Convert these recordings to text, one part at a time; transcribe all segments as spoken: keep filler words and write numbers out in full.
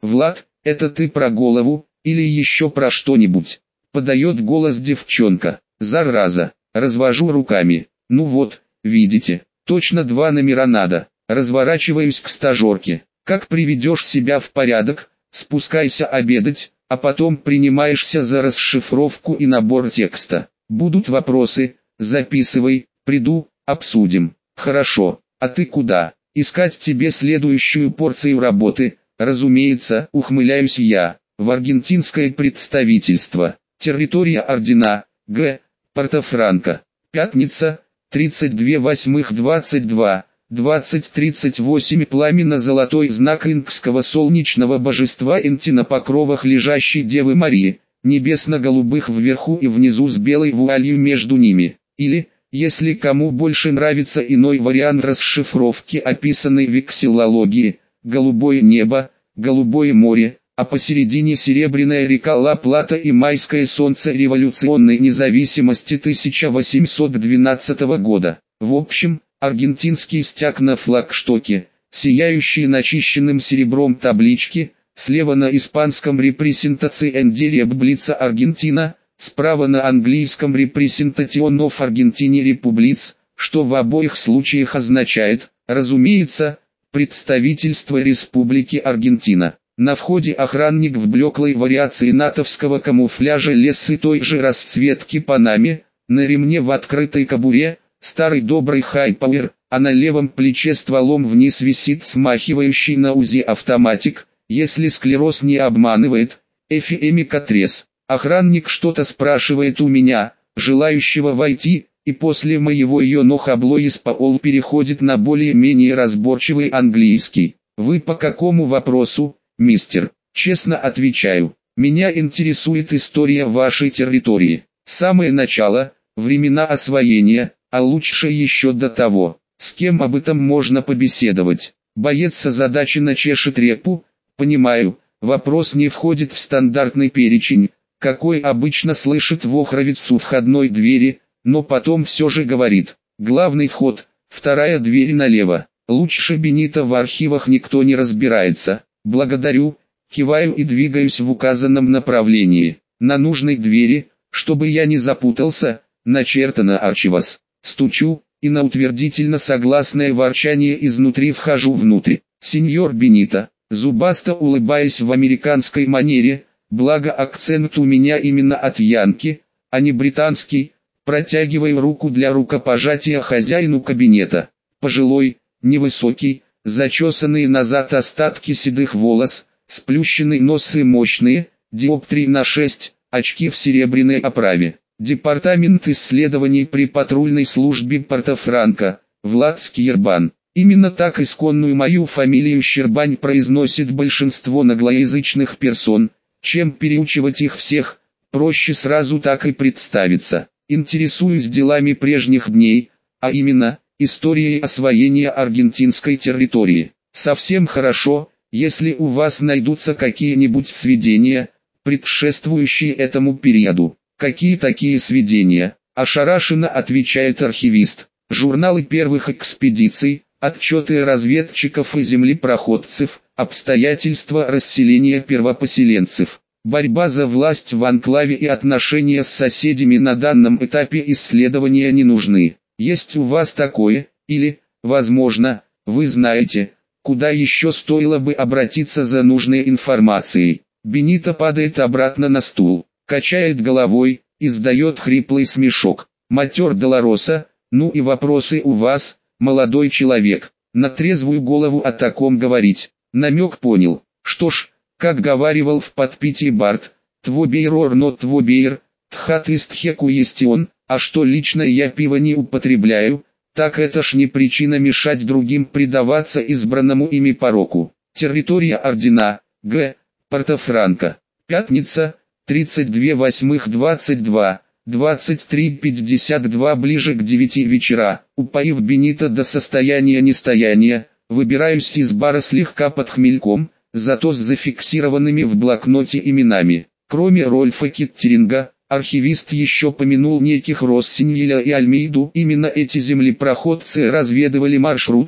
Влад, это ты про голову, или еще про что-нибудь? Подает голос девчонка. Зараза, развожу руками. Ну вот, видите, точно два номера надо. Разворачиваюсь к стажерке. Как приведешь себя в порядок, спускайся обедать, а потом принимаешься за расшифровку и набор текста. Будут вопросы, записывай, приду, обсудим. Хорошо, а ты куда? Искать тебе следующую порцию работы, разумеется, ухмыляюсь я. В аргентинское представительство. Территория ордена, Г. Порто-Франко. Пятница, тридцать два восьмых двадцать два, двадцать тридцать восемь. Пламенно-золотой знак инкского солнечного божества Инти на покровах лежащей Девы Марии, небесно-голубых вверху и внизу с белой вуалью между ними. Или, если кому больше нравится иной вариант расшифровки описанной вексиллологии, голубое небо, голубое море, а посередине серебряная река Ла-Плата и майское солнце революционной независимости тысяча восемьсот двенадцатого года. В общем, аргентинский стяг на флагштоке, сияющие начищенным серебром таблички, слева на испанском «Representación de República Argentina», справа на английском «Representation of Argentine Republics», что в обоих случаях означает, разумеется, представительство Республики Аргентина. На входе охранник в блеклой вариации натовского камуфляжа лесы той же расцветки панаме, на ремне в открытой кобуре, старый добрый хай-пауэр, а на левом плече стволом вниз висит смахивающий на УЗИ автоматик, если склероз не обманывает, эфиэмикатрес. Охранник что-то спрашивает у меня, желающего войти, и после моего йонохаблоис паол переходит на более-менее разборчивый английский. Вы по какому вопросу, мистер? Честно отвечаю, меня интересует история вашей территории. Самое начало, времена освоения, а лучше еще до того. С кем об этом можно побеседовать? Боец озадаченно чешет репу. Понимаю, вопрос не входит в стандартный перечень, какой обычно слышит вохровец у входной двери, но потом все же говорит. Главный вход, вторая дверь налево. Лучше Бенито в архивах никто не разбирается. Благодарю, киваю и двигаюсь в указанном направлении. На нужной двери, чтобы я не запутался, начертано «Арчивас». Стучу, и на утвердительно согласное ворчание изнутри вхожу внутрь. Сеньор Бенито, зубасто улыбаясь в американской манере, благо акцент у меня именно от янки, а не британский, протягиваю руку для рукопожатия хозяину кабинета. Пожилой, невысокий, зачесанные назад остатки седых волос, сплющенный нос и мощные, диоптрий на шесть, очки в серебряной оправе. Департамент исследований при патрульной службе Порто-Франко, Влад Скьербан. Именно так исконную мою фамилию Щербань произносит большинство наглоязычных персон, чем переучивать их всех, проще сразу так и представиться. Интересуюсь делами прежних дней, а именно, историей освоения аргентинской территории. Совсем хорошо, если у вас найдутся какие-нибудь сведения, предшествующие этому периоду. Какие такие сведения? Ошарашенно отвечает архивист. Журналы первых экспедиций, отчеты разведчиков и землепроходцев, обстоятельства расселения первопоселенцев. Борьба за власть в анклаве и отношения с соседями на данном этапе исследования не нужны. Есть у вас такое, или, возможно, вы знаете, куда еще стоило бы обратиться за нужной информацией. Бенито падает обратно на стул, качает головой, издает хриплый смешок. Матер Долороса, ну и вопросы у вас, молодой человек. На трезвую голову о таком говорить. Намек понял. Что ж, как говаривал в подпитии Барт, твобейр ор нот твобейр, тхат ист хеку естион, а что лично я пиво не употребляю, так это ж не причина мешать другим предаваться избранному ими пороку. Территория ордена, Г. Порто-Франко. Пятница, тридцать два восьмых двадцать два, двадцать три пятьдесят два. Ближе к девяти вечера, упоив Бенито до состояния нестояния, выбираюсь из бара слегка под хмельком, зато с зафиксированными в блокноте именами. Кроме Рольфа Киттеринга, архивист еще помянул неких Россиньеля и Альмейду. Именно эти землепроходцы разведывали маршруты,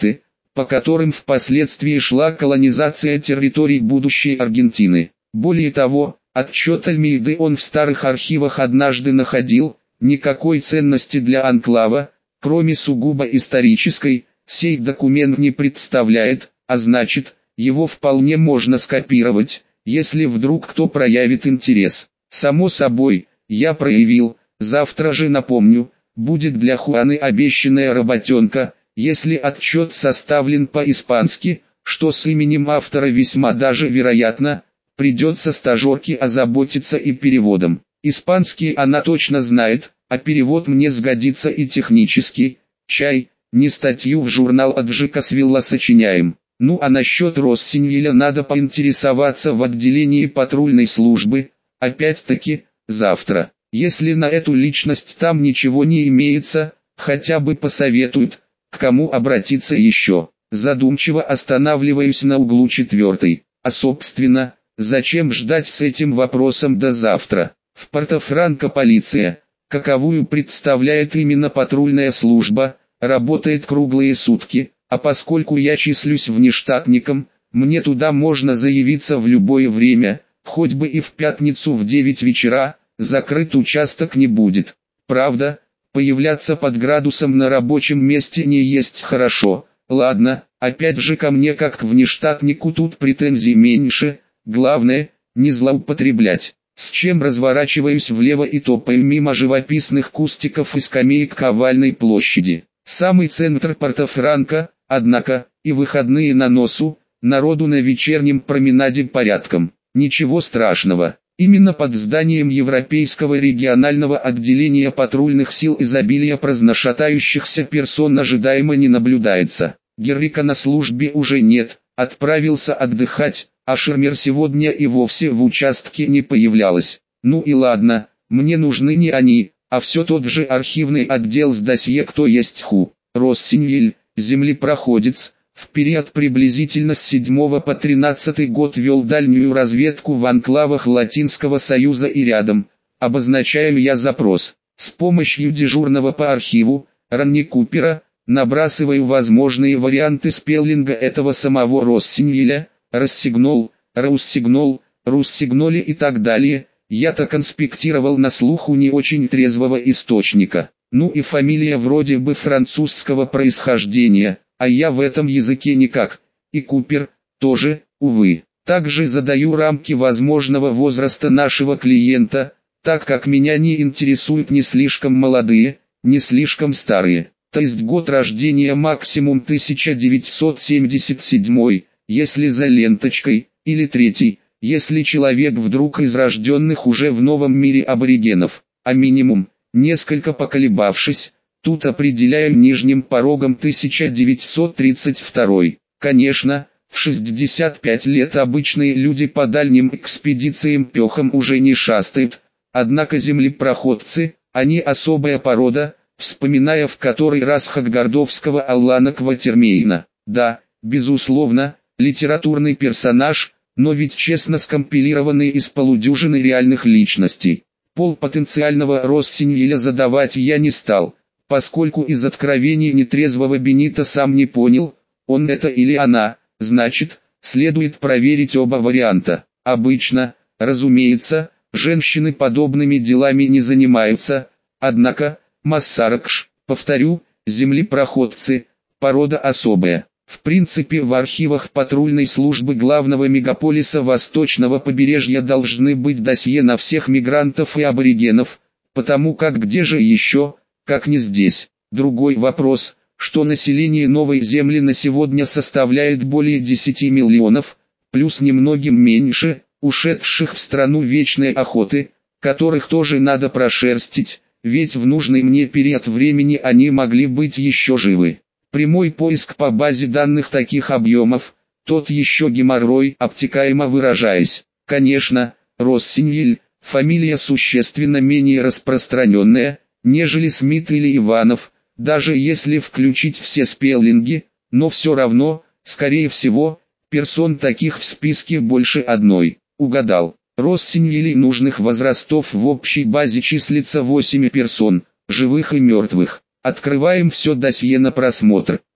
по которым впоследствии шла колонизация территорий будущей Аргентины. Более того, отчет Альмейды он в старых архивах однажды находил, никакой ценности для анклава, кроме сугубо исторической, сей документ не представляет, а значит, его вполне можно скопировать, если вдруг кто проявит интерес. Само собой, я проявил, завтра же напомню, будет для Хуаны обещанная работенка, если отчет составлен по-испански, что с именем автора весьма даже вероятно, придется стажерке озаботиться и переводом. Испанский она точно знает, а перевод мне сгодится и технически, чай, не статью в журнал от Джекасвилла сочиняем. Ну а насчет Россиньеля надо поинтересоваться в отделении патрульной службы, опять-таки, завтра. Если на эту личность там ничего не имеется, хотя бы посоветуют, к кому обратиться еще. Задумчиво останавливаюсь на углу четвертой. А собственно, зачем ждать с этим вопросом до завтра? В Порто-Франко полиция, каковую представляет именно патрульная служба, работает круглые сутки, а поскольку я числюсь внештатником, мне туда можно заявиться в любое время, хоть бы и в пятницу в девять вечера, закрыт участок не будет. Правда, появляться под градусом на рабочем месте не есть хорошо. Ладно, опять же ко мне как к внештатнику тут претензий меньше, главное, не злоупотреблять. С чем разворачиваюсь влево и топаю мимо живописных кустиков и скамеек к овальной площади. Самый центр Порто-Франко, однако, и выходные на носу, народу на вечернем променаде порядком. Ничего страшного. Именно под зданием Европейского регионального отделения патрульных сил изобилия праздношатающихся персон ожидаемо не наблюдается. Геррика на службе уже нет, отправился отдыхать, а Шермер сегодня и вовсе в участке не появлялась. Ну и ладно, мне нужны не они, а все тот же архивный отдел с досье «Кто есть ху». Россиньель, землепроходец, в период приблизительно с седьмого по тринадцатый год вел дальнюю разведку в анклавах Латинского Союза и рядом. Обозначаю я запрос. С помощью дежурного по архиву, Ранни Купера, набрасываю возможные варианты спеллинга этого самого Россиньеля, рассигнол, рауссигнол, руссигноли и так далее. Я-то конспектировал на слух у не очень трезвого источника. Ну и фамилия вроде бы французского происхождения, а я в этом языке никак. И Купер, тоже, увы. Также задаю рамки возможного возраста нашего клиента, так как меня не интересуют ни слишком молодые, ни слишком старые. То есть год рождения максимум тысяча девятьсот семьдесят седьмой, если за ленточкой, или третий, если человек вдруг из рожденных уже в новом мире аборигенов, а минимум, несколько поколебавшись, тут определяю нижним порогом тысяча девятьсот тридцать второй. Конечно, в шестьдесят пять лет обычные люди по дальним экспедициям пехом уже не шастают, однако землепроходцы, они особая порода, вспоминая в который раз Хаггардовского Аллана Кватермейна. Да, безусловно, литературный персонаж, но ведь честно скомпилированный из полудюжины реальных личностей. Пол потенциального Россиньеля задавать я не стал, поскольку из откровений нетрезвого Бенита сам не понял, он это или она, значит, следует проверить оба варианта. Обычно, разумеется, женщины подобными делами не занимаются, однако, Массаракш, повторю, землепроходцы, порода особая. В принципе, в архивах патрульной службы главного мегаполиса восточного побережья должны быть досье на всех мигрантов и аборигенов, потому как где же еще, как не здесь. Другой вопрос, что население Новой Земли на сегодня составляет более десяти миллионов, плюс немногим меньше, ушедших в страну вечной охоты, которых тоже надо прошерстить, ведь в нужный мне период времени они могли быть еще живы. Прямой поиск по базе данных таких объемов, тот еще геморрой, обтекаемо выражаясь. Конечно, Россиньель, фамилия существенно менее распространенная, нежели Смит или Иванов, даже если включить все спеллинги, но все равно, скорее всего, персон таких в списке больше одной. Угадал. Россиньелей нужных возрастов в общей базе числится восемь персон, живых и мертвых. Открываем все досье на просмотр.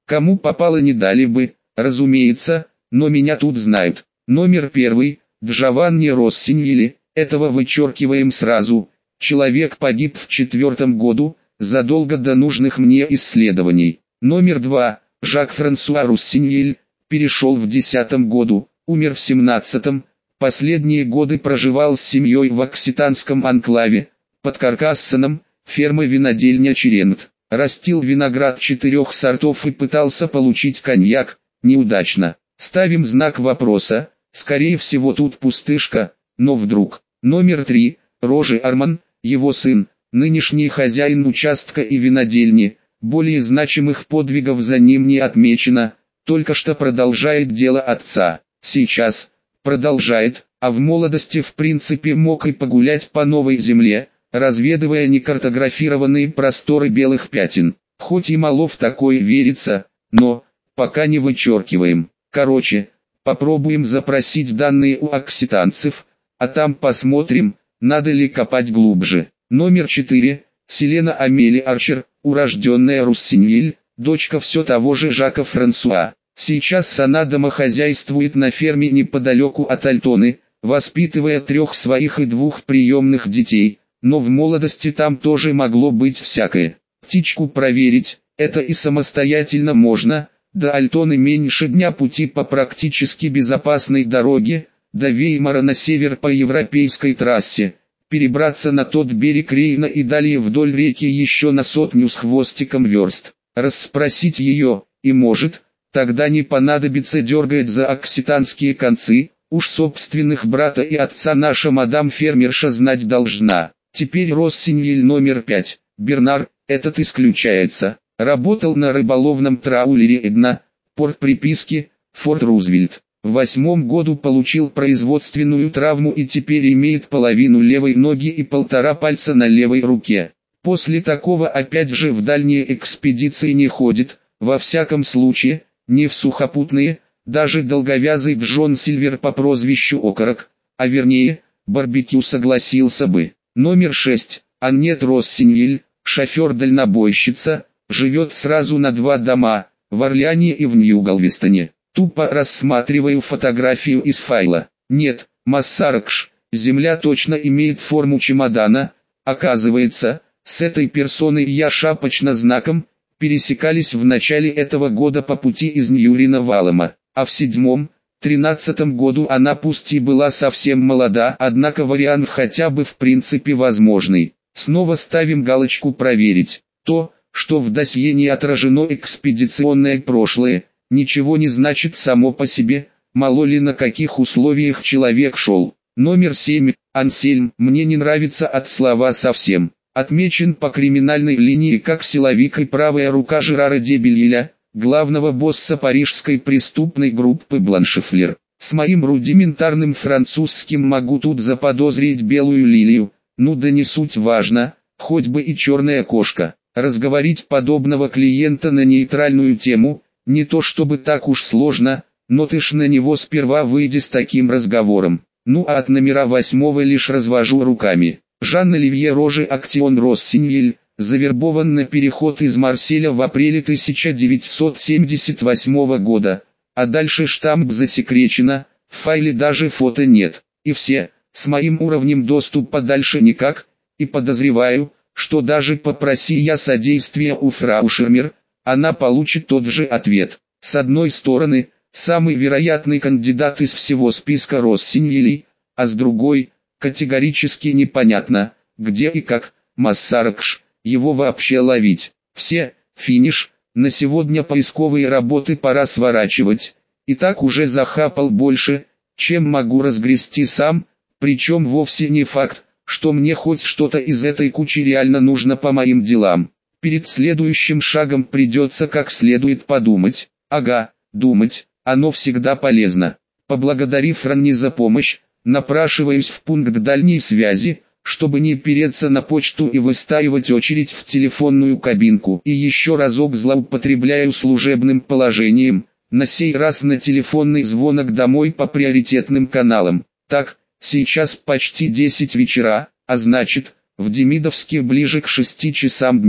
Кому попало не дали бы, разумеется, но меня тут знают. Номер первый, Джованни Россиньелли, этого вычеркиваем сразу. Человек погиб в четвертом году, задолго до нужных мне исследований. Номер два, Жак-Франсуа Руссиньель, перешел в десятом году, умер в семнадцатом. Последние годы проживал с семьей в окситанском анклаве, под Каркассоном, ферма винодельня Черент. Растил виноград четырех сортов и пытался получить коньяк, неудачно. Ставим знак вопроса, скорее всего тут пустышка, но вдруг. Номер три, Рожи Арман, его сын, нынешний хозяин участка и винодельни, более значимых подвигов за ним не отмечено, только что продолжает дело отца. Сейчас продолжает, а в молодости в принципе мог и погулять по новой земле, разведывая некартографированные просторы белых пятен. Хоть и мало в такое верится, но пока не вычеркиваем. Короче, попробуем запросить данные у окситанцев, а там посмотрим, надо ли копать глубже. Номер четыре. Селена Амели Арчер, урожденная Руссиньель, дочка все того же Жака Франсуа. Сейчас она домохозяйствует на ферме неподалеку от Альтоны, воспитывая трех своих и двух приемных детей, но в молодости там тоже могло быть всякое. Птичку проверить, это и самостоятельно можно, до Альтоны меньше дня пути по практически безопасной дороге, до Веймара на север по европейской трассе, перебраться на тот берег Рейна и далее вдоль реки еще на сотню с хвостиком верст, расспросить ее, и может, тогда не понадобится дергать за окситанские концы, уж собственных брата и отца наша мадам-фермерша знать должна. Теперь Россиньель номер пять, Бернар, этот исключается, работал на рыболовном траулере Эдна, порт приписки, Форт Рузвельт. В восьмом году получил производственную травму и теперь имеет половину левой ноги и полтора пальца на левой руке. После такого опять же в дальние экспедиции не ходит, во всяком случае, не в сухопутные, даже долговязый Джон Сильвер по прозвищу Окорок, а вернее, барбекю согласился бы. Номер шесть. Аннет Россиньель, шофер-дальнобойщица, живет сразу на два дома, в Орлеане и в Нью-Галвестоне. Тупо рассматриваю фотографию из файла. Нет, Массаракш, земля точно имеет форму чемодана. Оказывается, с этой персоной я шапочно знаком пересекались в начале этого года по пути из Ньюрина в Алама, а в седьмом, тринадцатом году она пусть и была совсем молода, однако вариант хотя бы в принципе возможный. Снова ставим галочку «Проверить». То, что в досье не отражено экспедиционное прошлое, ничего не значит само по себе, мало ли на каких условиях человек шел. Номер семь. Ансельм. Мне не нравится от слова совсем. Отмечен по криминальной линии как силовик и правая рука Жерара де Бельиля, главного босса парижской преступной группы Бланшефлер. С моим рудиментарным французским могу тут заподозрить белую лилию, ну да не суть важно, хоть бы и черная кошка. Разговорить подобного клиента на нейтральную тему, не то чтобы так уж сложно, но ты ж на него сперва выйди с таким разговором. Ну а от номера восьмого лишь развожу руками. Жан-Оливье Роже Актион Россиньель, завербован на переход из Марселя в апреле тысяча девятьсот семьдесят восьмого года, а дальше штамп засекречено, в файле даже фото нет, и все, с моим уровнем доступа дальше никак, и подозреваю, что даже попроси я содействия у фрау Шермер, она получит тот же ответ. С одной стороны, самый вероятный кандидат из всего списка Россиньелей, а с другой, категорически непонятно, где и как, Массаракш, его вообще ловить. Все, финиш, на сегодня поисковые работы пора сворачивать, и так уже захапал больше, чем могу разгрести сам, причем вовсе не факт, что мне хоть что-то из этой кучи реально нужно по моим делам. Перед следующим шагом придется как следует подумать. Ага, думать, оно всегда полезно. Поблагодарив Ранни за помощь, напрашиваюсь в пункт дальней связи, чтобы не переться на почту и выстаивать очередь в телефонную кабинку. И еще разок злоупотребляю служебным положением, на сей раз на телефонный звонок домой по приоритетным каналам. Так, сейчас почти десять вечера, а значит, в Демидовске ближе к шести часам дня.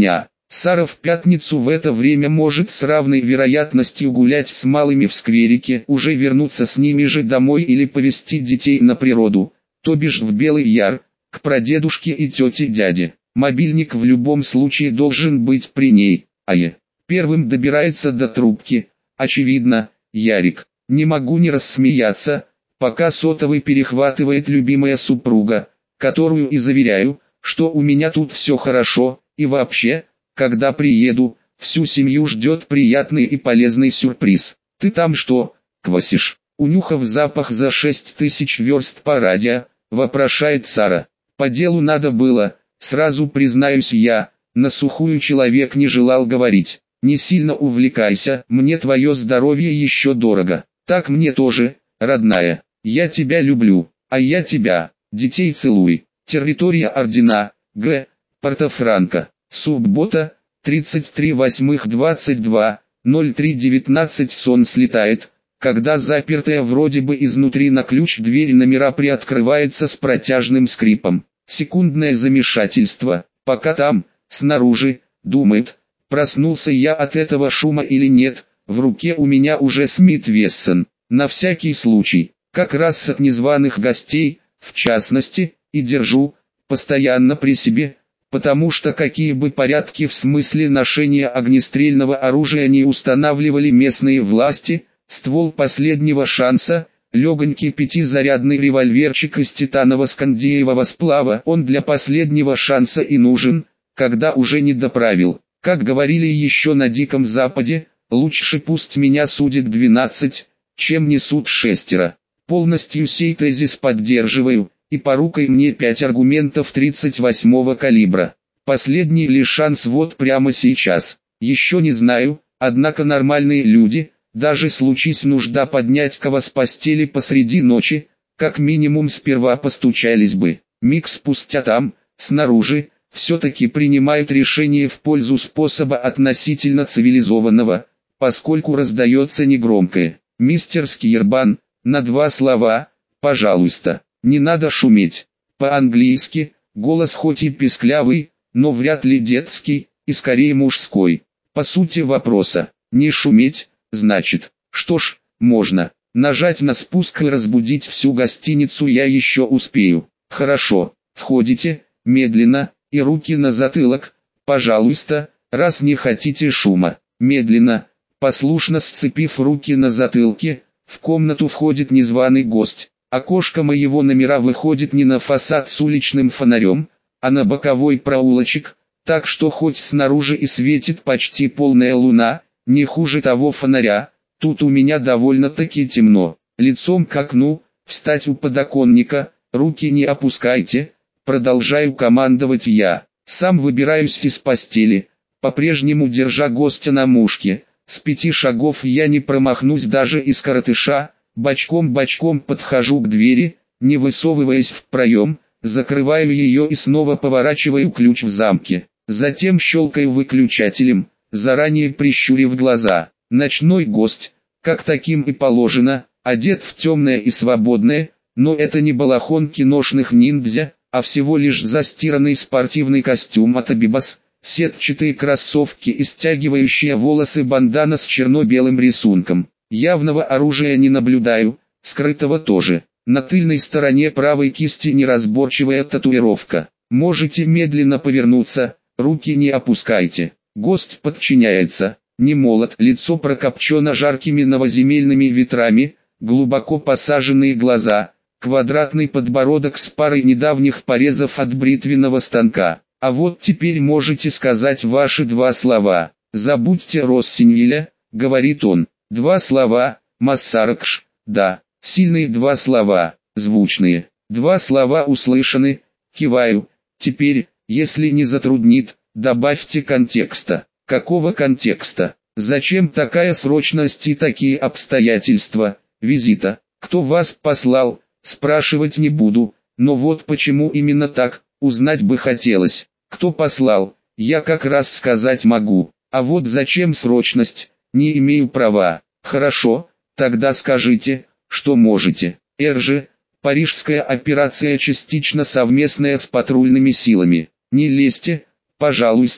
Сара в пятницу в это время может с равной вероятностью гулять с малыми в скверике, уже вернуться с ними же домой или повезти детей на природу, то бишь в Белый Яр, к прадедушке и тете-дяде. Мобильник в любом случае должен быть при ней, а я первым добирается до трубки, очевидно, Ярик. Не могу не рассмеяться, пока сотовый перехватывает любимая супруга, которую и заверяю, что у меня тут все хорошо, и вообще, когда приеду, всю семью ждет приятный и полезный сюрприз. Ты там что, квасишь? Унюхав запах за шесть тысяч верст по радио, вопрошает Сара. По делу надо было, сразу признаюсь я, на сухую человек не желал говорить. Не сильно увлекайся, мне твое здоровье еще дорого. Так мне тоже, родная, я тебя люблю, а я тебя, детей целуй. Территория ордена, Г. Порто-Франко. Суббота, тридцать три восьмых двадцать два, ноль три девятнадцать. Сон слетает, когда запертая вроде бы изнутри на ключ дверь номера приоткрывается с протяжным скрипом. Секундное замешательство, пока там, снаружи, думает, проснулся я от этого шума или нет. В руке у меня уже Смит Вессон, на всякий случай, как раз от незваных гостей, в частности, и держу, постоянно при себе, потому что какие бы порядки в смысле ношения огнестрельного оружия не устанавливали местные власти, ствол последнего шанса, легонький пятизарядный револьверчик из титаново-скандиевого сплава, он для последнего шанса и нужен, когда уже не доправил. Как говорили еще на Диком Западе, лучше пусть меня судит двенадцать, чем не суд шестеро. Полностью сей тезис поддерживаю, и порукой мне пять аргументов тридцать восьмого калибра. Последний лишь шанс вот прямо сейчас. Еще не знаю, однако нормальные люди, даже случись нужда поднять кого с постели посреди ночи, как минимум сперва постучались бы. Миг спустя там, снаружи, все-таки принимают решение в пользу способа относительно цивилизованного, поскольку раздается негромкое «Мистер Скирбан», на два слова «пожалуйста». Не надо шуметь. По-английски, голос хоть и писклявый, но вряд ли детский, и скорее мужской. По сути вопроса, не шуметь, значит, что ж, можно, нажать на спуск и разбудить всю гостиницу я еще успею. Хорошо, входите, медленно, и руки на затылок, пожалуйста, раз не хотите шума. Медленно, послушно сцепив руки на затылке, в комнату входит незваный гость. Окошко моего номера выходит не на фасад с уличным фонарем, а на боковой проулочек, так что хоть снаружи и светит почти полная луна, не хуже того фонаря, тут у меня довольно-таки темно. Лицом к окну, встать у подоконника, руки не опускайте, продолжаю командовать я. Сам выбираюсь из постели, по-прежнему держа гостя на мушке. С пяти шагов я не промахнусь даже из коротыша. Бочком-бочком подхожу к двери, не высовываясь в проем, закрываю ее и снова поворачиваю ключ в замке. Затем щелкаю выключателем, заранее прищурив глаза. Ночной гость, как таким и положено, одет в темное и свободное, но это не балахон киношных ниндзя, а всего лишь застиранный спортивный костюм от Абибас, сетчатые кроссовки и стягивающие волосы бандана с черно-белым рисунком. Явного оружия не наблюдаю, скрытого тоже. На тыльной стороне правой кисти неразборчивая татуировка. Можете медленно повернуться, руки не опускайте. Гость подчиняется. Не молод, лицо прокопчено жаркими новоземельными ветрами, глубоко посаженные глаза, квадратный подбородок с парой недавних порезов от бритвенного станка. А вот теперь можете сказать ваши два слова. «Забудьте Россиньеля», — говорит он. Два слова, Массаракш, да, сильные два слова, звучные. Два слова услышаны, киваю. Теперь, если не затруднит, добавьте контекста. Какого контекста? Зачем такая срочность и такие обстоятельства визита? Кто вас послал, спрашивать не буду, но вот почему именно так, узнать бы хотелось. Кто послал, я как раз сказать могу. А вот зачем срочность, не имею права. Хорошо, тогда скажите, что можете. Р Ж, парижская операция частично совместная с патрульными силами. Не лезьте, пожалуйста,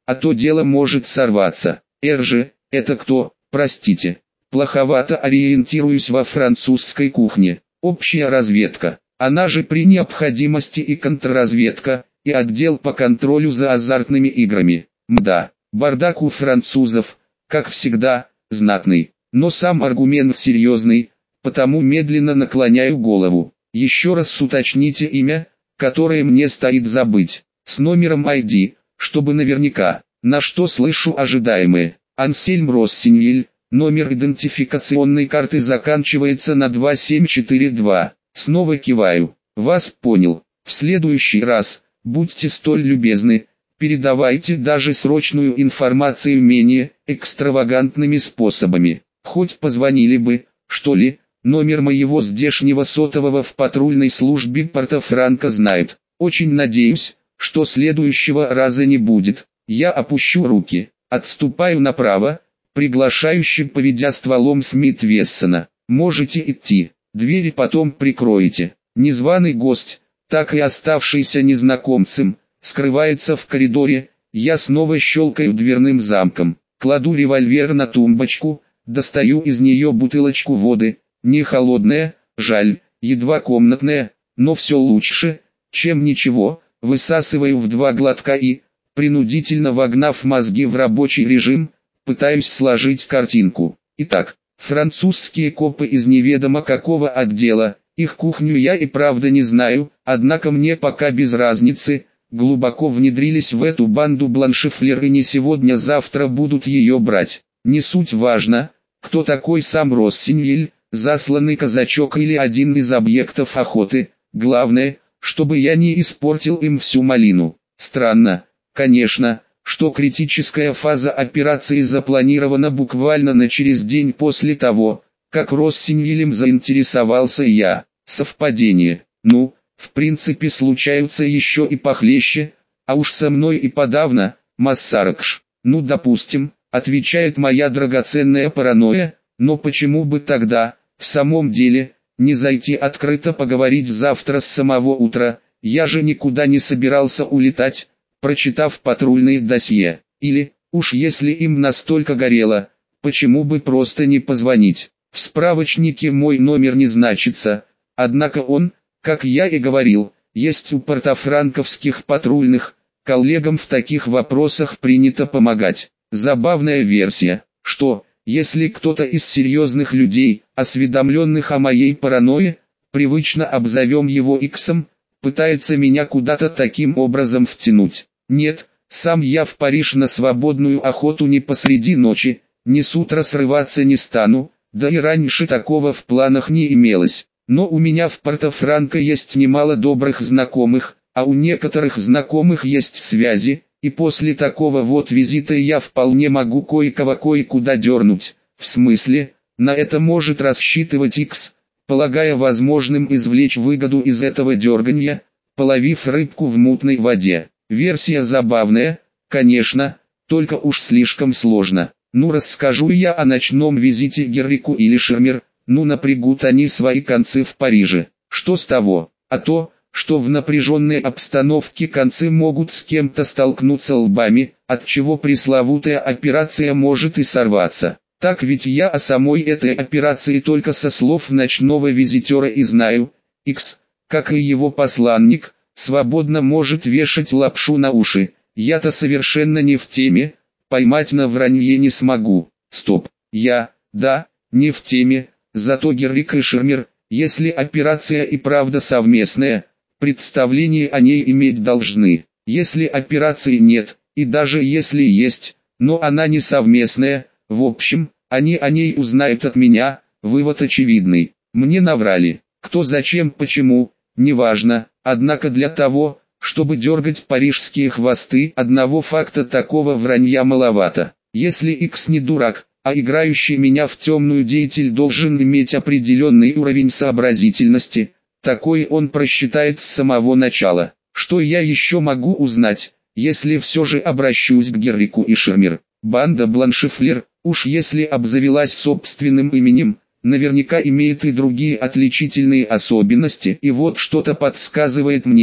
а то дело может сорваться. Р же, это кто, простите? Плоховато ориентируюсь во французской кухне. Общая разведка, она же при необходимости и контрразведка, и отдел по контролю за азартными играми. Мда, бардак у французов, как всегда, знатный, но сам аргумент серьезный, потому медленно наклоняю голову. Еще раз уточните имя, которое мне стоит забыть, с номером ай ди, чтобы наверняка, на что слышу ожидаемое. Ансельм Россиньель, номер идентификационной карты заканчивается на два семь четыре два. Снова киваю. Вас понял. В следующий раз, будьте столь любезны, передавайте даже срочную информацию менее экстравагантными способами. Хоть позвонили бы, что ли, номер моего здешнего сотового в патрульной службе Порто-Франко знают. Очень надеюсь, что следующего раза не будет. Я опущу руки, отступаю направо, приглашающе поведя стволом Смит Вессона. Можете идти, двери потом прикроете. Незваный гость, так и оставшийся незнакомцем, скрывается в коридоре. Я снова щелкаю дверным замком, кладу револьвер на тумбочку, достаю из нее бутылочку воды, не холодная, жаль, едва комнатная, но все лучше, чем ничего. Высасываю в два глотка и, принудительно вогнав мозги в рабочий режим, пытаюсь сложить картинку. Итак, французские копы из неведомо какого отдела, их кухню я и правда не знаю, однако мне пока без разницы, глубоко внедрились в эту банду Бланшефлер и не сегодня-завтра будут ее брать. Не суть важно, кто такой сам Россиньель, засланный казачок или один из объектов охоты, главное, чтобы я не испортил им всю малину. Странно, конечно, что критическая фаза операции запланирована буквально на через день после того, как Россиньелем заинтересовался я. Совпадение? Ну, в принципе случаются еще и похлеще, а уж со мной и подавно, Массаракш. Ну допустим, отвечает моя драгоценная паранойя, но почему бы тогда, в самом деле, не зайти открыто поговорить завтра с самого утра? Я же никуда не собирался улетать, прочитав патрульные досье. Или, уж если им настолько горело, почему бы просто не позвонить? В справочнике мой номер не значится, однако он, как я и говорил, есть у портофранковских патрульных, коллегам в таких вопросах принято помогать. Забавная версия, что, если кто-то из серьезных людей, осведомленных о моей паранойе, привычно обзовем его Иксом, пытается меня куда-то таким образом втянуть. Нет, сам я в Париж на свободную охоту не посреди ночи, ни с утра срываться не стану, да и раньше такого в планах не имелось. Но у меня в Порто-Франко есть немало добрых знакомых, а у некоторых знакомых есть связи, и после такого вот визита я вполне могу кое-кого кое-куда дернуть. В смысле, на это может рассчитывать Икс, полагая возможным извлечь выгоду из этого дерганья, половив рыбку в мутной воде. Версия забавная, конечно, только уж слишком сложно. Ну расскажу я о ночном визите Геррику или Шермер, ну напрягут они свои концы в Париже. Что с того? А то, что в напряженной обстановке концы могут с кем-то столкнуться лбами, отчего пресловутая операция может и сорваться. Так ведь я о самой этой операции только со слов ночного визитера и знаю. Икс, как и его посланник, свободно может вешать лапшу на уши. Я-то совершенно не в теме, поймать на вранье не смогу. Стоп, я, да, не в теме, зато Геррик и Шермер, если операция и правда совместная, представление о ней иметь должны. Если операции нет, и даже если есть, но она не совместная, в общем, они о ней узнают от меня, вывод очевидный. Мне наврали, кто зачем почему, неважно, однако для того, чтобы дергать парижские хвосты, одного факта такого вранья маловато. Если Икс не дурак, а играющий меня в темную деятель должен иметь определенный уровень сообразительности, такой он просчитает с самого начала. Что я еще могу узнать, если все же обращусь к Геррику и Шермер? Банда Бланшефлер, уж если обзавелась собственным именем, наверняка имеет и другие отличительные особенности, и вот что-то подсказывает мне,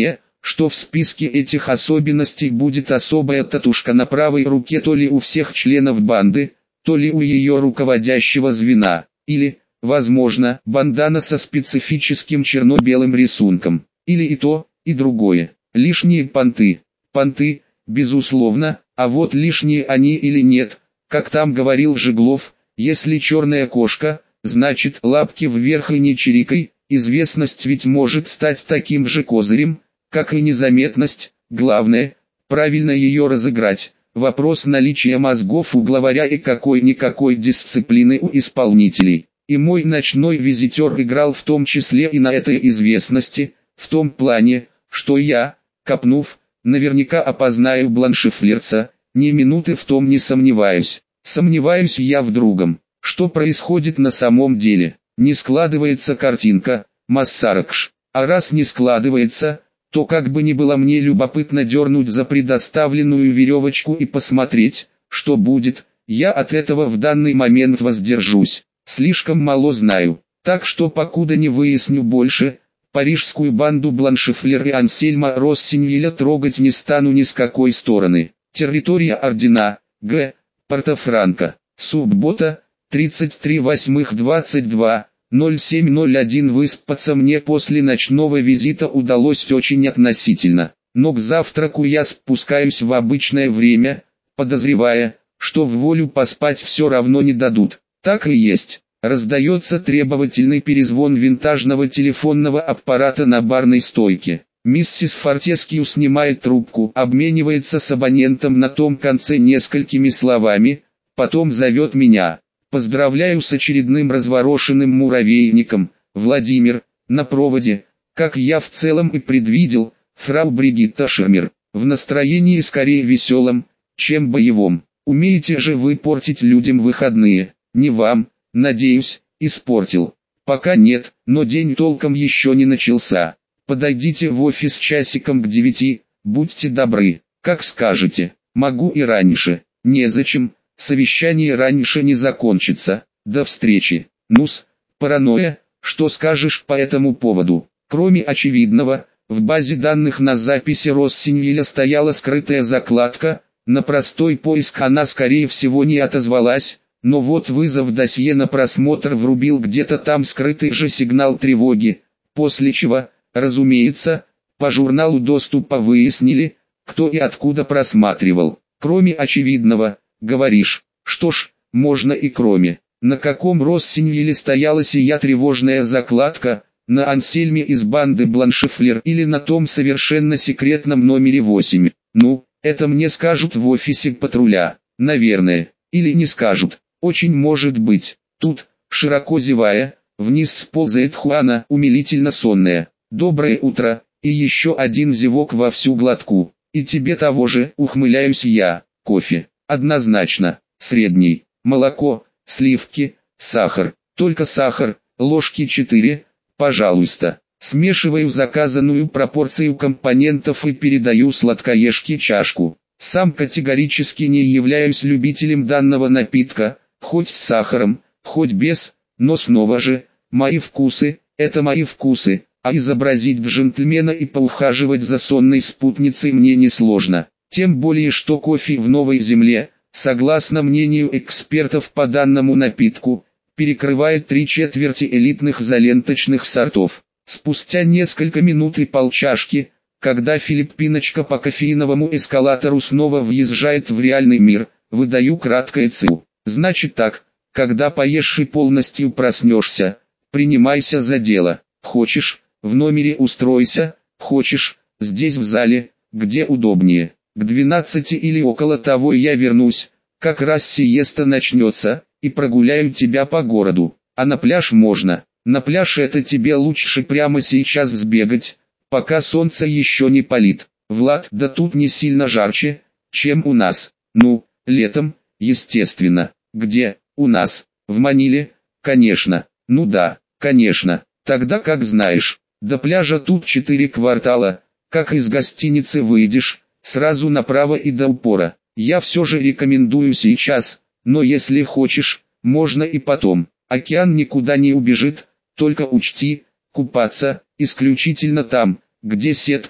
что в списке этих особенностей будет особая татушка на правой руке то ли у всех членов банды, то ли у ее руководящего звена, или, возможно, бандана со специфическим черно-белым рисунком, или и то, и другое. Лишние понты. Понты, безусловно, а вот лишние они или нет, как там говорил Жеглов, если черная кошка, значит лапки вверх и не чирикай, известность ведь может стать таким же козырем, как и незаметность, главное, правильно ее разыграть. Вопрос наличия мозгов у главаря и какой-никакой дисциплины у исполнителей. И мой ночной визитер играл в том числе и на этой известности, в том плане, что я, копнув, наверняка опознаю Бланшефлерца, ни минуты в том не сомневаюсь. Сомневаюсь я в другом, что происходит на самом деле. Не складывается картинка, Массаракш, а раз не складывается, то как бы ни было мне любопытно дернуть за предоставленную веревочку и посмотреть, что будет, я от этого в данный момент воздержусь, слишком мало знаю, так что покуда не выясню больше, парижскую банду Бланшефлер и Ансельма Россиньеля трогать не стану ни с какой стороны. Территория ордена, Г. Порто-Франко, суббота, тридцать три восьмых двадцать два, ноль семь ноль один. Выспаться мне после ночного визита удалось очень относительно, но к завтраку я спускаюсь в обычное время, подозревая, что в волю поспать все равно не дадут. Так и есть. Раздается требовательный перезвон винтажного телефонного аппарата на барной стойке. Миссис Фортескью снимает трубку, обменивается с абонентом на том конце несколькими словами, потом зовет меня. Поздравляю с очередным разворошенным муравейником, Владимир, на проводе, как я в целом и предвидел, фрау Бригитта Шермер, в настроении скорее веселом, чем боевом. Умеете же вы портить людям выходные, не вам, надеюсь, испортил. Пока нет, но день толком еще не начался. Подойдите в офис часиком к девяти, будьте добры, как скажете, могу и раньше, незачем, совещание раньше не закончится, до встречи. Ну-с, паранойя, что скажешь по этому поводу? Кроме очевидного, в базе данных на записи Россиньеля стояла скрытая закладка, на простой поиск она скорее всего не отозвалась, но вот вызов досье на просмотр врубил где-то там скрытый же сигнал тревоги, после чего, разумеется, по журналу доступа выяснили, кто и откуда просматривал. Кроме очевидного, говоришь, что ж, можно и кроме. На каком Россиньеле стояла сия тревожная закладка, на Ансельме из банды Бланшефлер или на том совершенно секретном номере восемь? Ну, это мне скажут в офисе патруля, наверное, или не скажут, очень может быть. Тут, широко зевая, вниз сползает Хуана, умилительно сонная. Доброе утро, и еще один зевок во всю глотку. И тебе того же, ухмыляюсь я. Кофе, однозначно, средний, молоко, сливки, сахар, только сахар, ложки четыре, пожалуйста. Смешиваю заказанную пропорцию компонентов и передаю сладкоежке чашку. Сам категорически не являюсь любителем данного напитка, хоть с сахаром, хоть без, но снова же, мои вкусы, это мои вкусы. А изобразить джентльмена и поухаживать за сонной спутницей мне несложно. Тем более что кофе в Новой Земле, согласно мнению экспертов по данному напитку, перекрывает три четверти элитных заленточных сортов. Спустя несколько минут и полчашки, когда Филиппиночка по кофеиновому эскалатору снова въезжает в реальный мир, выдаю краткое ЦУ. Значит так, когда поешь и полностью проснешься, принимайся за дело. Хочешь, в номере устройся, хочешь, здесь в зале, где удобнее. К двенадцати или около того я вернусь, как раз сиеста начнется, и прогуляю тебя по городу. А на пляж можно. На пляж это тебе лучше прямо сейчас сбегать, пока солнце еще не палит. Влад, да тут не сильно жарче, чем у нас. Ну, летом, естественно. Где? У нас. В Маниле? Конечно. Ну да, конечно. Тогда как знаешь. До пляжа тут четыре квартала, как из гостиницы выйдешь, сразу направо и до упора. Я все же рекомендую сейчас, но если хочешь, можно и потом. Океан никуда не убежит, только учти, купаться, исключительно там, где сетка,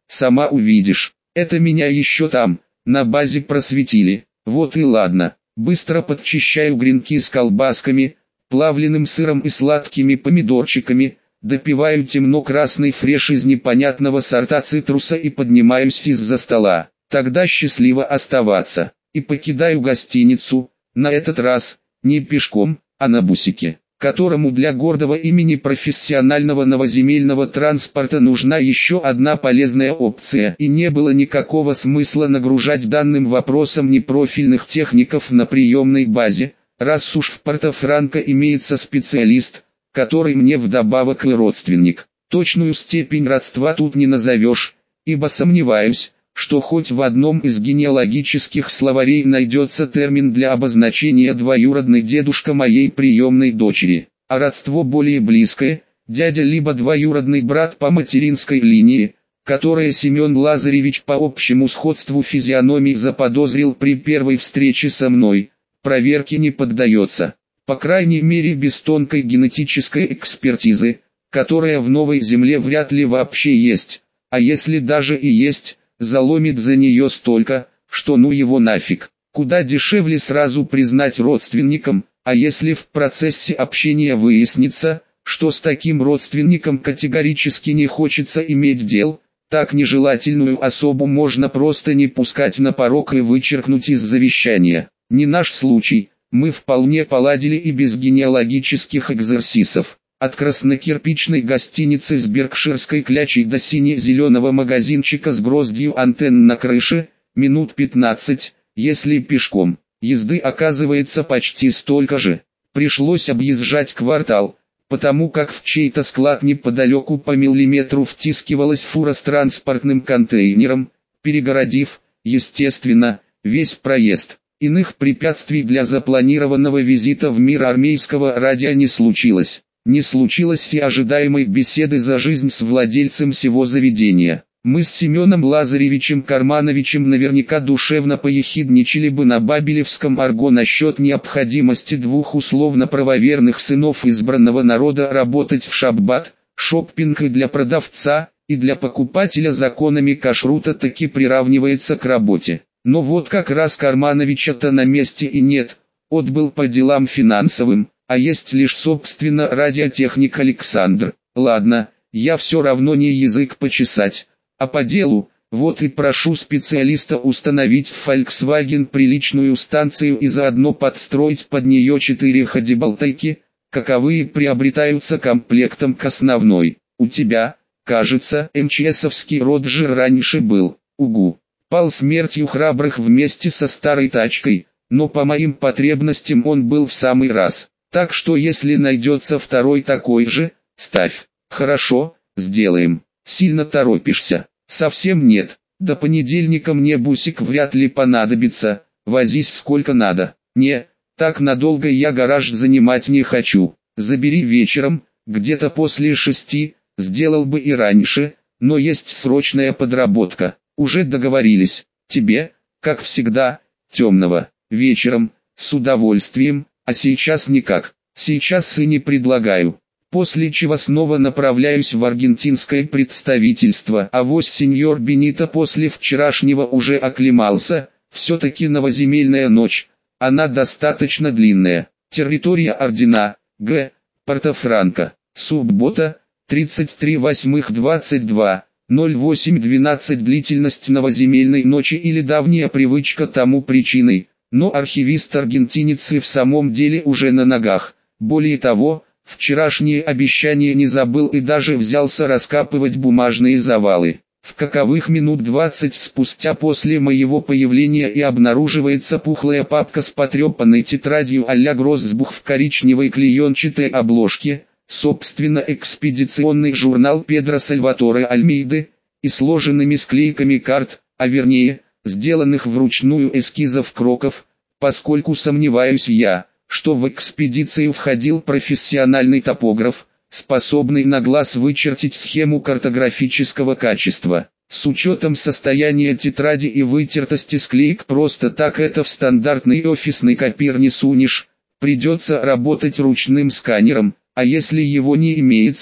сама увидишь. Это меня еще там, на базе просветили. Вот и ладно. Быстро подчищаю гренки с колбасками, плавленым сыром и сладкими помидорчиками, допиваю темно-красный фреш из непонятного сорта цитруса и поднимаюсь из-за стола. Тогда счастливо оставаться. И покидаю гостиницу, на этот раз, не пешком, а на бусике, которому для гордого имени профессионального новоземельного транспорта нужна еще одна полезная опция. И не было никакого смысла нагружать данным вопросом непрофильных техников на приемной базе, раз уж в Порто-Франко имеется специалист, который мне вдобавок и родственник. Точную степень родства тут не назовешь, ибо сомневаюсь, что хоть в одном из генеалогических словарей найдется термин для обозначения двоюродный дедушка моей приемной дочери, а родство более близкое, дядя либо двоюродный брат по материнской линии, которое Семен Лазаревич по общему сходству физиономий заподозрил при первой встрече со мной, проверке не поддается, по крайней мере без тонкой генетической экспертизы, которая в Новой Земле вряд ли вообще есть, а если даже и есть, заломит за нее столько, что ну его нафиг. Куда дешевле сразу признать родственником, а если в процессе общения выяснится, что с таким родственником категорически не хочется иметь дел, так нежелательную особу можно просто не пускать на порог и вычеркнуть из завещания. Не наш случай, мы вполне поладили и без генеалогических экзерсисов. От краснокирпичной гостиницы с беркширской клячей до сине-зеленого магазинчика с гроздью антенн на крыше, минут пятнадцать, если пешком. Езды оказывается почти столько же. Пришлось объезжать квартал, потому как в чей-то склад неподалеку по миллиметру втискивалась фура с транспортным контейнером, перегородив, естественно, весь проезд. Иных препятствий для запланированного визита в мир армейского радио не случилось. Не случилось и ожидаемой беседы за жизнь с владельцем сего заведения. Мы с Семеном Лазаревичем Кармановичем наверняка душевно поехидничали бы на бабелевском арго насчет необходимости двух условно правоверных сынов избранного народа работать в шаббат. Шоппинг и для продавца, и для покупателя законами кашрута таки приравнивается к работе. Но вот как раз Кармановича-то на месте и нет, отбыл по делам финансовым. А есть лишь собственно радиотехник Александр. Ладно, я все равно не язык почесать, а по делу, вот и прошу специалиста установить в Volkswagen приличную станцию и заодно подстроить под нее четыре ходибалтайки, каковые приобретаются комплектом к основной. У тебя, кажется, МЧСовский Роджер раньше был, угу. Пал смертью храбрых вместе со старой тачкой, но по моим потребностям он был в самый раз. Так что если найдется второй такой же, ставь. Хорошо, сделаем. Сильно торопишься? Совсем нет. До понедельника мне бусик вряд ли понадобится, возись сколько надо. Не, так надолго я гараж занимать не хочу. Забери вечером, где-то после шести, сделал бы и раньше, но есть срочная подработка. Уже договорились. Тебе, как всегда, темного. Вечером, с удовольствием. А сейчас никак, сейчас и не предлагаю. После чего снова направляюсь в аргентинское представительство. Авось сеньор Бенито после вчерашнего уже оклемался, все-таки новоземельная ночь, она достаточно длинная. Территория ордена, Г, Порто-Франко, суббота, тридцать три восьмых двадцать два, ноль восемь двенадцать длительность новоземельной ночи или давняя привычка тому причиной. Но архивист-аргентинец и в самом деле уже на ногах. Более того, вчерашнее обещание не забыл и даже взялся раскапывать бумажные завалы. В каковых минут двадцать спустя после моего появления и обнаруживается пухлая папка с потрепанной тетрадью а-ля Гроссбух в коричневой клеенчатой обложке, собственно экспедиционный журнал Педро Сальваторе Альмейды, и сложенными склейками карт, а вернее, сделанных вручную эскизов кроков, поскольку сомневаюсь я, что в экспедицию входил профессиональный топограф, способный на глаз вычертить схему картографического качества. С учетом состояния тетради и вытертости склеек просто так это в стандартный офисный копир не сунешь, придется работать ручным сканером, а если его не имеется,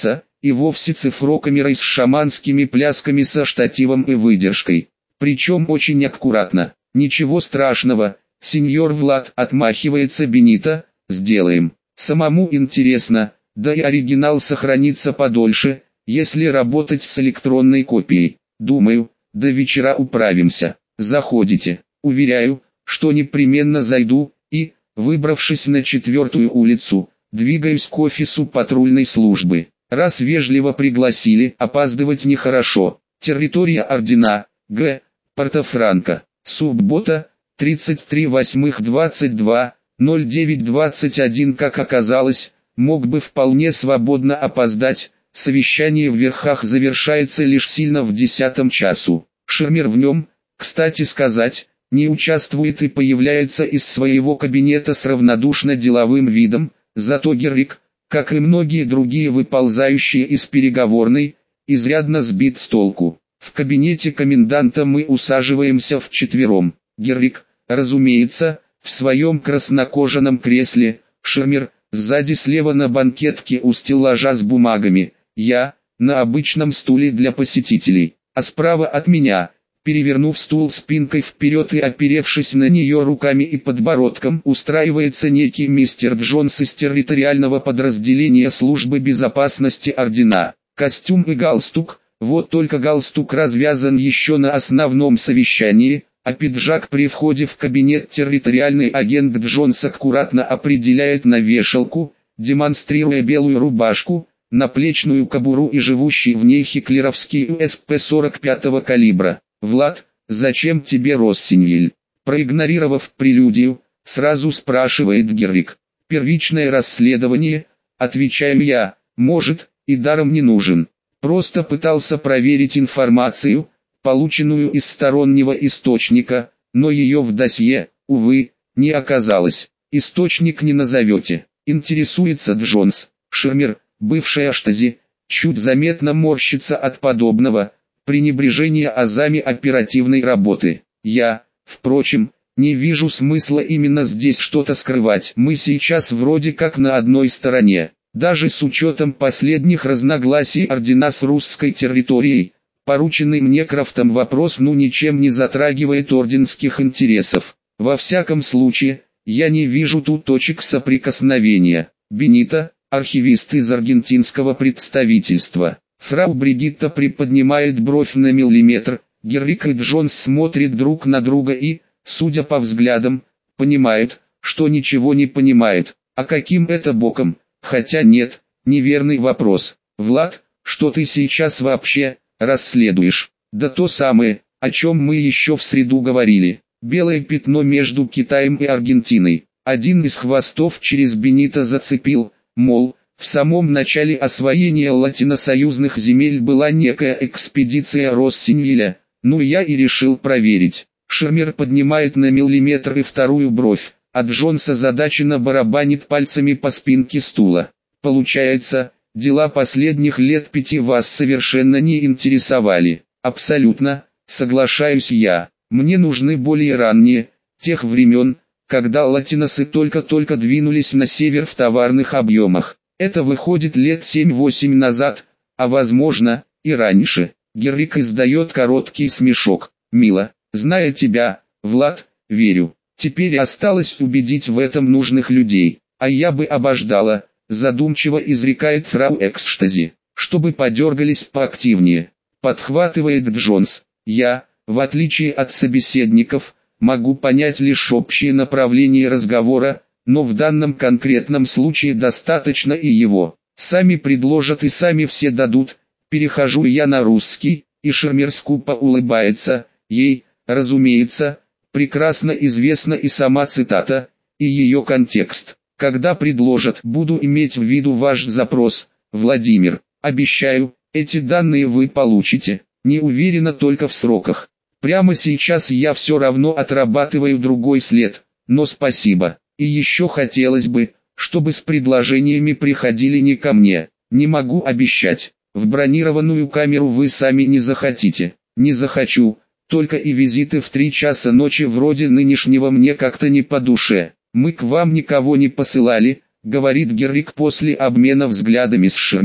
и вовсе цифрокамерой с шаманскими плясками со штативом и выдержкой. Причем очень аккуратно. Ничего страшного, сеньор Влад, отмахивается Бенито, сделаем. Самому интересно, да и оригинал сохранится подольше, если работать с электронной копией. Думаю, до вечера управимся. Заходите. Уверяю, что непременно зайду, и, выбравшись на четвертую улицу, двигаюсь к офису патрульной службы. Раз вежливо пригласили, опаздывать нехорошо. Территория ордена, Г. Порто-Франко. Суббота, тридцать три восьмых двадцать два, ноль девять двадцать один. Как оказалось, мог бы вполне свободно опоздать, совещание в верхах завершается лишь сильно в десятом часу. Шермер в нем, кстати сказать, не участвует и появляется из своего кабинета с равнодушно деловым видом, зато Геррик, как и многие другие выползающие из переговорной, изрядно сбит с толку. В кабинете коменданта мы усаживаемся вчетвером. Геррик, разумеется, в своем краснокожаном кресле, Шермер, сзади слева на банкетке у стеллажа с бумагами, я, на обычном стуле для посетителей, а справа от меня, перевернув стул спинкой вперед и оперевшись на нее руками и подбородком, устраивается некий мистер Джонс из территориального подразделения службы безопасности ордена. Костюм и галстук, вот только галстук развязан еще на основном совещании, а пиджак при входе в кабинет территориальный агент Джонс аккуратно определяет на вешалку, демонстрируя белую рубашку, наплечную кобуру и живущий в ней хиклеровский ю эс пи сорок пятого калибра. «Влад, зачем тебе Россиньель?» Проигнорировав прелюдию, сразу спрашивает Геррик. «Первичное расследование», отвечаю я, «может, и даром не нужен. Просто пытался проверить информацию, полученную из стороннего источника, но ее в досье, увы, не оказалось. Источник не назовете». Интересуется Джонс. Шермер, бывшая штази, чуть заметно морщится от подобного пренебрежения азами оперативной работы. Я, впрочем, не вижу смысла именно здесь что-то скрывать. Мы сейчас вроде как на одной стороне. Даже с учетом последних разногласий ордена с русской территорией, порученный мне Крафтом вопрос ну ничем не затрагивает орденских интересов. Во всяком случае, я не вижу тут точек соприкосновения. Бенито, архивист из аргентинского представительства. Фрау Бригитта приподнимает бровь на миллиметр, Геррик и Джонс смотрят друг на друга и, судя по взглядам, понимают, что ничего не понимают. А каким это боком? Хотя нет, неверный вопрос. Влад, что ты сейчас вообще расследуешь? Да то самое, о чем мы еще в среду говорили. Белое пятно между Китаем и Аргентиной. Один из хвостов через Бенито зацепил, мол, в самом начале освоения латиносоюзных земель была некая экспедиция Россиньеля, ну я и решил проверить. Шермер поднимает на миллиметр и вторую бровь, а Джонс озадаченно барабанит пальцами по спинке стула. Получается, дела последних лет пяти вас совершенно не интересовали. Абсолютно, соглашаюсь я. Мне нужны более ранние, тех времен, когда латиносы только-только двинулись на север в товарных объемах. Это выходит лет семь-восемь назад, а возможно, и раньше. Геррик издает короткий смешок. Мило, зная тебя, Влад, верю. Теперь осталось убедить в этом нужных людей. А я бы обождала, задумчиво изрекает фрау Эксштази, чтобы подергались поактивнее. Подхватывает Джонс. Я, в отличие от собеседников, могу понять лишь общее направление разговора, но в данном конкретном случае достаточно и его. Сами предложат и сами все дадут. Перехожу я на русский, и Шермер скупо улыбается. Ей, разумеется, прекрасно известна и сама цитата, и ее контекст. Когда предложат, буду иметь в виду ваш запрос, Владимир. Обещаю, эти данные вы получите. Не уверена только в сроках. Прямо сейчас я все равно отрабатываю другой след, но спасибо. И еще хотелось бы, чтобы с предложениями приходили не ко мне. Не могу обещать. В бронированную камеру вы сами не захотите. Не захочу, только и визиты в три часа ночи вроде нынешнего мне как-то не по душе. Мы к вам никого не посылали, говорит Геррик после обмена взглядами с Шермер.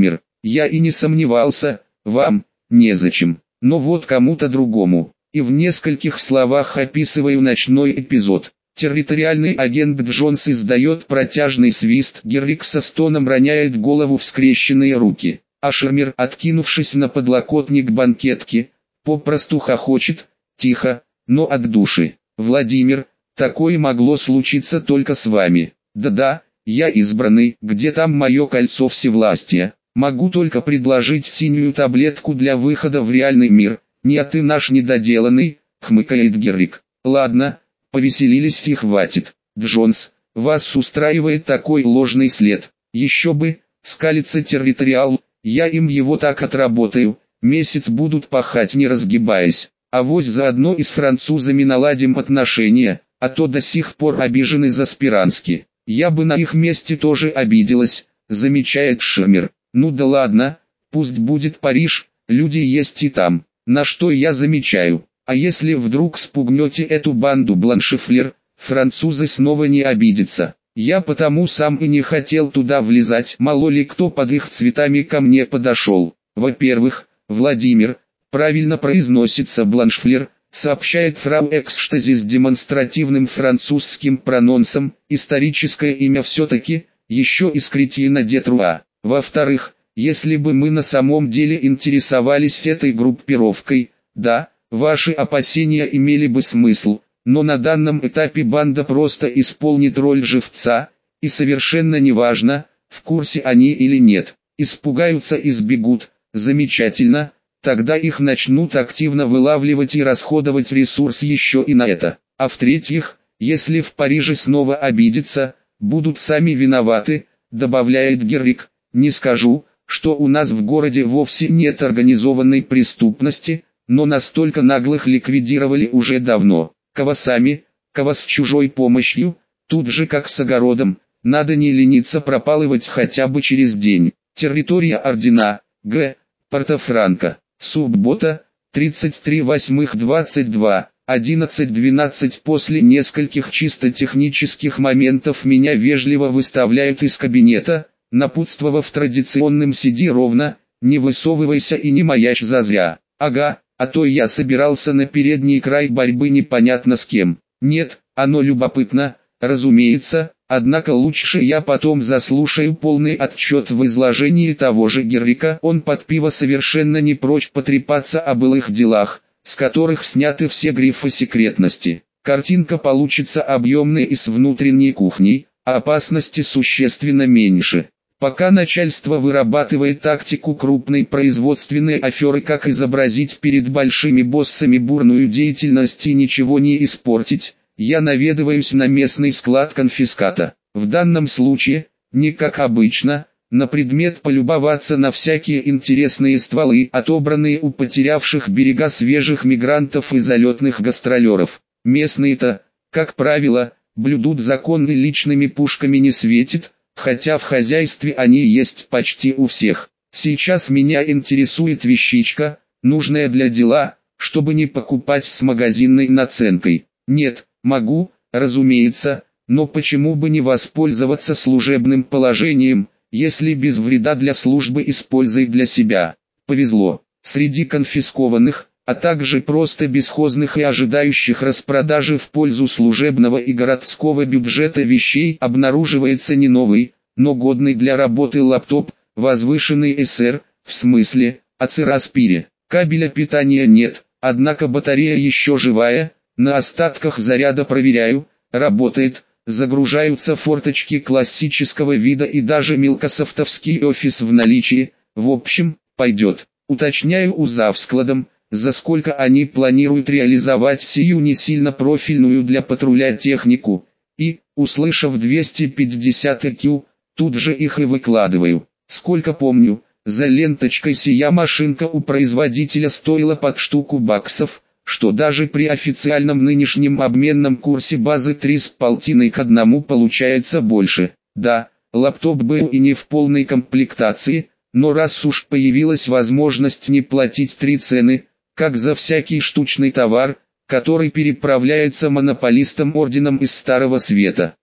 Я и не сомневался, вам незачем, но вот кому-то другому. И в нескольких словах описываю ночной эпизод. Территориальный агент Джонс издает протяжный свист, Геррик со стоном роняет голову в скрещенные руки, а Шермер, откинувшись на подлокотник банкетки, попросту хохочет, тихо, но от души. Владимир, такое могло случиться только с вами. Да-да, я избранный, где там мое кольцо всевластия? Могу только предложить синюю таблетку для выхода в реальный мир. Не а ты наш недоделанный, хмыкает Геррик. Ладно, повеселились и хватит. Джонс, вас устраивает такой ложный след. Еще бы, скалится территориал, я им его так отработаю. Месяц будут пахать не разгибаясь. Авось заодно и с французами наладим отношения, а то до сих пор обижены за Спирански. Я бы на их месте тоже обиделась, замечает Шермер. Ну да ладно, пусть будет Париж, люди есть и там. На что я замечаю, а если вдруг спугнете эту банду Бланшефлер, французы снова не обидятся. Я потому сам и не хотел туда влезать, мало ли кто под их цветами ко мне подошел. Во-первых, Владимир, правильно произносится Бланшфлер, сообщает фрау Эксштази с демонстративным французским прононсом, историческое имя все-таки, еще из Кретина де Труа. Во-вторых, если бы мы на самом деле интересовались этой группировкой, да, ваши опасения имели бы смысл, но на данном этапе банда просто исполнит роль живца, и совершенно неважно, в курсе они или нет, испугаются и сбегут, замечательно, тогда их начнут активно вылавливать и расходовать ресурс еще и на это, а в-третьих, если в Париже снова обидятся, будут сами виноваты, добавляет Геррик. Не скажу, что у нас в городе вовсе нет организованной преступности, но настолько наглых ликвидировали уже давно. Кого сами, кого с чужой помощью, тут же как с огородом, надо не лениться пропалывать хотя бы через день. Территория ордена, Г. Порто-Франко. Суббота, тридцать три восьмых двадцать два, одиннадцать двенадцать. После нескольких чисто технических моментов меня вежливо выставляют из кабинета, напутствовав традиционным «сиди ровно, не высовывайся и не маячь зазря». Ага, а то я собирался на передний край борьбы непонятно с кем. Нет, оно любопытно, разумеется, однако лучше я потом заслушаю полный отчет в изложении того же Геррика. Он под пиво совершенно не прочь потрепаться о былых делах, с которых сняты все грифы секретности. Картинка получится объемной и с внутренней кухней, а опасности существенно меньше. Пока начальство вырабатывает тактику крупной производственной аферы, как изобразить перед большими боссами бурную деятельность и ничего не испортить, я наведываюсь на местный склад конфиската. В данном случае, не как обычно, на предмет полюбоваться на всякие интересные стволы, отобранные у потерявших берега свежих мигрантов и залетных гастролеров. Местные-то, как правило, блюдут закон и личными пушками не светит, хотя в хозяйстве они есть почти у всех. Сейчас меня интересует вещичка, нужная для дела, чтобы не покупать с магазинной наценкой. Нет, могу, разумеется, но почему бы не воспользоваться служебным положением, если без вреда для службы и с пользой для себя. Повезло. Среди конфискованных, а также просто бесхозных и ожидающих распродажи в пользу служебного и городского бюджета вещей обнаруживается не новый, но годный для работы лаптоп, возвышенный эс эр, в смысле, ацераспире. Кабеля питания нет, однако батарея еще живая, на остатках заряда проверяю, работает, загружаются форточки классического вида и даже мелкософтовский офис в наличии, в общем, пойдет. Уточняю у завскладом, за сколько они планируют реализовать сию не сильно профильную для патруля технику, и, услышав двести пятьдесят и кью, тут же их и выкладываю. Сколько помню, за ленточкой сия машинка у производителя стоила под штуку баксов, что даже при официальном нынешнем обменном курсе базы три с полтиной к одному получается больше. Да, лаптоп был и не в полной комплектации, но раз уж появилась возможность не платить три цены, как за всякий штучный товар, который переправляется монополистом орденом из Старого Света,